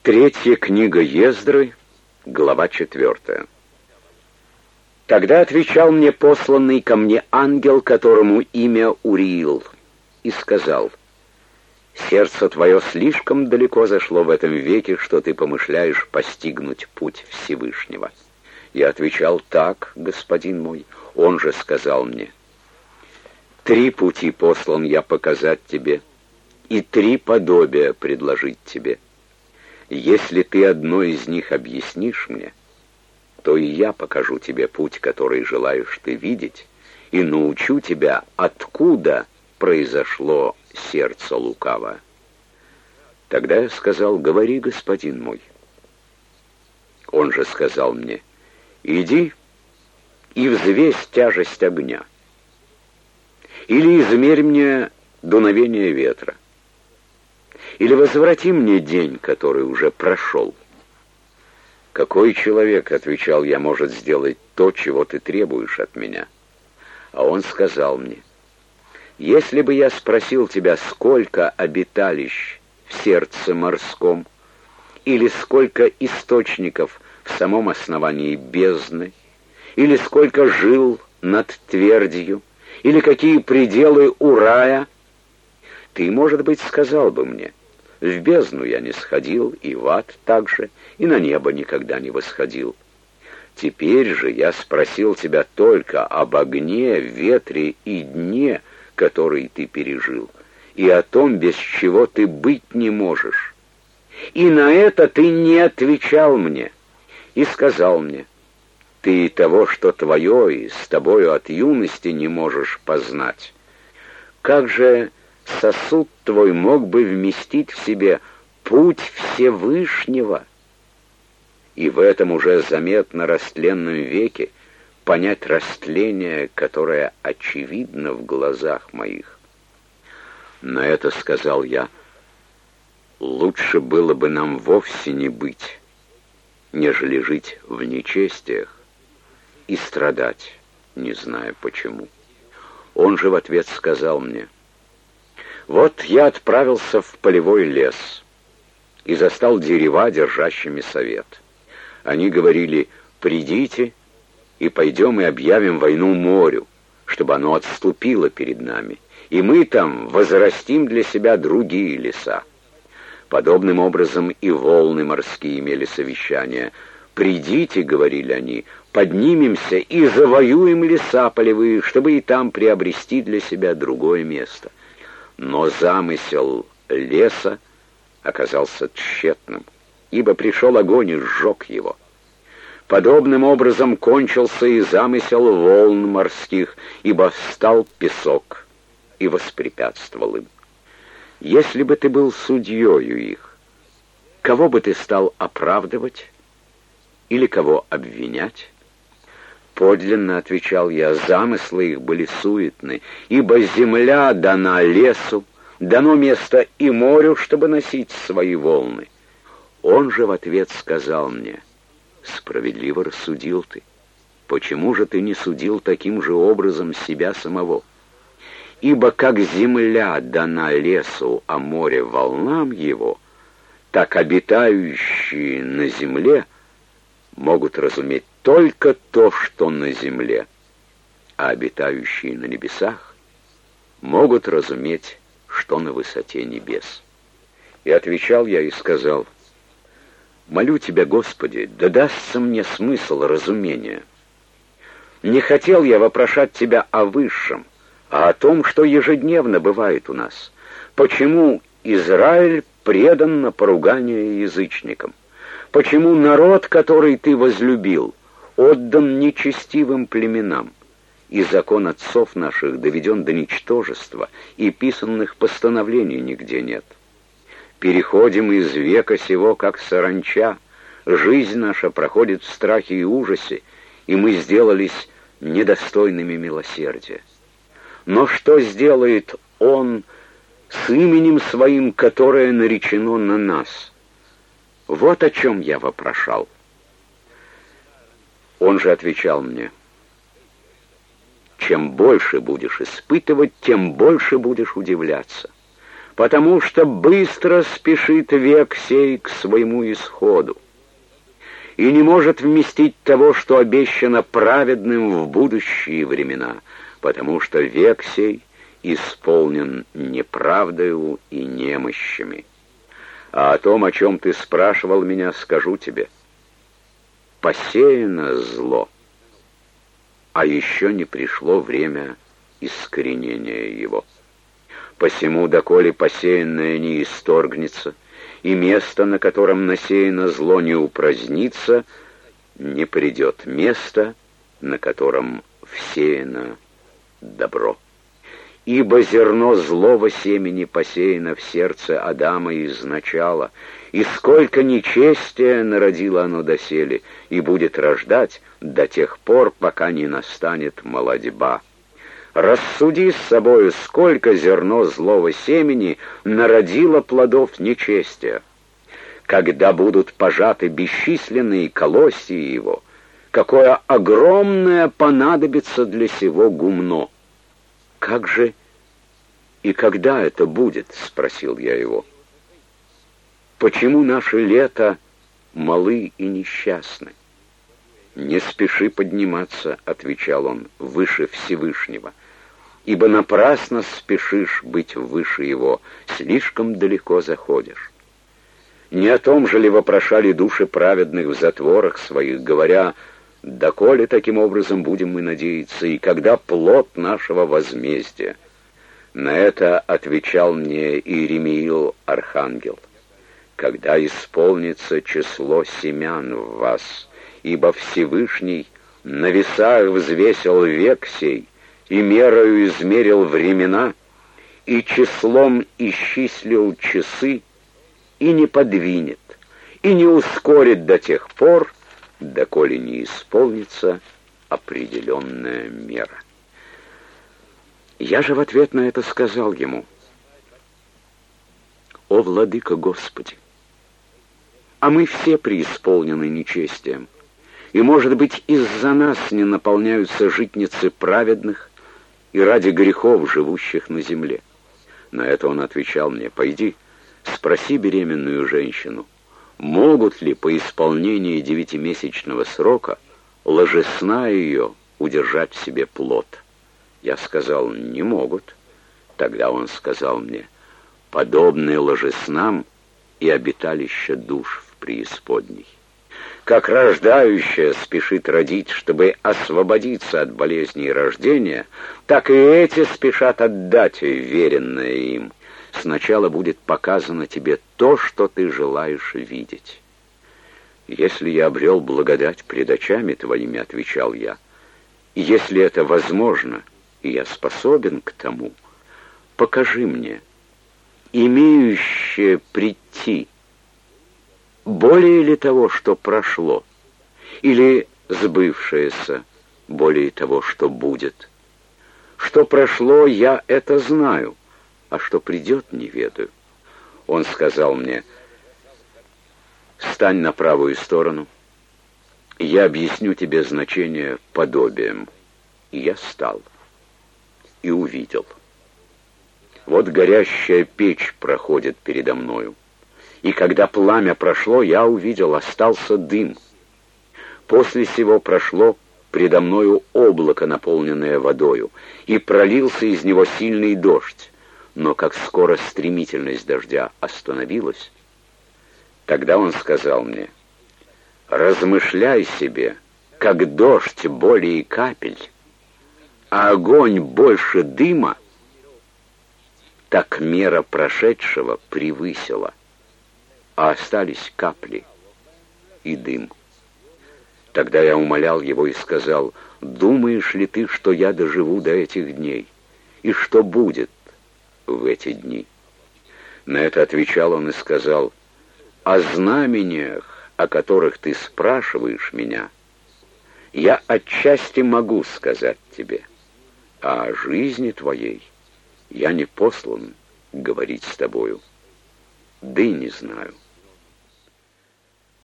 Третья книга Ездры, глава 4. Тогда отвечал мне посланный ко мне ангел, которому имя Уриил, и сказал: «Сердце твое слишком далеко зашло в этом веке, что ты помышляешь постигнуть путь Всевышнего». Я отвечал: «Так, господин мой». Он же сказал мне: «3 пути послан я показать тебе, и 3 подобия предложить тебе. Если ты одно из них объяснишь мне, то и я покажу тебе путь, который желаешь ты видеть, и научу тебя, откуда произошло сердце лукавое». Тогда я сказал: «Говори, господин мой». Он же сказал мне: «Иди и взвесь тяжесть огня, или измерь мне дуновение ветра, или возврати мне день, который уже прошел». «Какой человек, — отвечал я, — может сделать то, чего ты требуешь от меня?» А он сказал мне: «Если бы я спросил тебя, сколько обиталищ в сердце морском, или сколько источников в самом основании бездны, или сколько жил над твердью, или какие пределы у рая, ты, может быть, сказал бы мне: в бездну я не сходил, и в ад также, и на небо никогда не восходил. Теперь же я спросил тебя только об огне, ветре и дне, который ты пережил, и о том, без чего ты быть не можешь. И на это ты не отвечал мне, и сказал мне: ты того, что твое, и с тобою от юности не можешь познать. Как же сосуд твой мог бы вместить в себе путь Всевышнего? И в этом уже заметно растленном веке понять растление, которое очевидно в глазах моих. На это сказал я: лучше было бы нам вовсе не быть, нежели жить в нечестиях и страдать, не зная почему. Он же в ответ сказал мне: вот я отправился в полевой лес и застал дерева, держащими совет. Они говорили: придите и пойдем и объявим войну морю, чтобы оно отступило перед нами, и мы там возрастим для себя другие леса. Подобным образом и волны морские имели совещание. «Придите, — говорили они, — поднимемся и завоюем леса полевые, чтобы и там приобрести для себя другое место». Но замысел леса оказался тщетным, ибо пришел огонь и сжег его. Подобным образом кончился и замысел волн морских, ибо встал песок и воспрепятствовал им. Если бы ты был судьею их, кого бы ты стал оправдывать или кого обвинять? Подлинно, — отвечал я, — замыслы их были суетны, ибо земля дана лесу, дано место и морю, чтобы носить свои волны. Он же в ответ сказал мне: справедливо рассудил ты. Почему же ты не судил таким же образом себя самого? Ибо как земля дана лесу, а море волнам его, так обитающие на земле могут разуметь только то, что на земле, а обитающие на небесах могут разуметь, что на высоте небес. И отвечал я и сказал: молю тебя, Господи, да дастся мне смысл разумения. Не хотел я вопрошать тебя о высшем, а о том, что ежедневно бывает у нас. Почему Израиль предан на поругание язычникам? Почему народ, который ты возлюбил, отдан нечестивым племенам, и закон отцов наших доведен до ничтожества, и писанных постановлений нигде нет? Переходим из века сего, как саранча, жизнь наша проходит в страхе и ужасе, и мы сделались недостойными милосердия. Но что сделает Он с именем Своим, которое наречено на нас? Вот о чем я вопрошал. Он же отвечал мне: чем больше будешь испытывать, тем больше будешь удивляться. потому что быстро спешит век сей к своему исходу и не может вместить того, что обещано праведным в будущие времена, потому что век сей исполнен неправдою и немощами. А о том, о чем ты спрашивал меня, скажу тебе. Посеяно зло, а еще не пришло время искоренения его. Посему, доколе посеянное не исторгнется, и место, на котором насеяно зло, не упразднится, не придет место, на котором всеяно добро. Ибо зерно злого семени посеяно в сердце Адама изначала, и сколько нечестия народило оно доселе, и будет рождать до тех пор, пока не настанет молодьба. Рассуди с собою, сколько зерно злого семени народило плодов нечестия. Когда будут пожаты бесчисленные колосья его, какое огромное понадобится для сего гумно. «Как же и когда это будет?» — спросил я его. «Почему наши лета малы и несчастны?» «Не спеши подниматься», — отвечал он, — «выше Всевышнего, ибо напрасно спешишь быть выше Его, слишком далеко заходишь». Не о том же ли вопрошали души праведных в затворах своих, говоря: «Доколе таким образом будем мы надеяться, и когда плод нашего возмездия?» На это отвечал мне Иеремиил архангел: «Когда исполнится число семян в вас, ибо Всевышний на весах взвесил век сей, и мерою измерил времена, и числом исчислил часы, и не подвинет, и не ускорит до тех пор, доколе не исполнится определенная мера». Я же в ответ на это сказал ему: «О, Владыка Господи, а мы все преисполнены нечестием, и, может быть, из-за нас не наполняются житницы праведных и ради грехов, живущих на земле». На это он отвечал мне: «Пойди, спроси беременную женщину, могут ли по исполнении 9-месячного срока ложесна ее удержать в себе плод». Я сказал: «Не могут». Тогда он сказал мне: «Подобные ложеснам и обиталище душ в преисподней. Как рождающая спешит родить, чтобы освободиться от болезней рождения, так и эти спешат отдать веренное им. Сначала будет показано тебе то, что ты желаешь видеть». «Если я обрел благодать пред очами твоими, — отвечал я, — и если это возможно, и я способен к тому, покажи мне, имеющее прийти, более ли того, что прошло, или сбывшееся более того, что будет? Что прошло, я это знаю, а что придет, не ведаю». Он сказал мне: «Стань на правую сторону, и я объясню тебе значение подобием». И я стал и увидел. Вот горящая печь проходит передо мною, и когда пламя прошло, я увидел, остался дым. После сего прошло предо мною облако, наполненное водою, и пролился из него сильный дождь. Но как скоро стремительность дождя остановилась, тогда он сказал мне: «Размышляй себе, как дождь более капель, а огонь больше дыма, так мера прошедшего превысила, а остались капли и дым». Тогда я умолял его и сказал: «Думаешь ли ты, что я доживу до этих дней? И что будет в эти дни?» На это отвечал он и сказал: «О знамениях, о которых ты спрашиваешь меня, я отчасти могу сказать тебе, а о жизни твоей я не послан говорить с тобою, да и не знаю».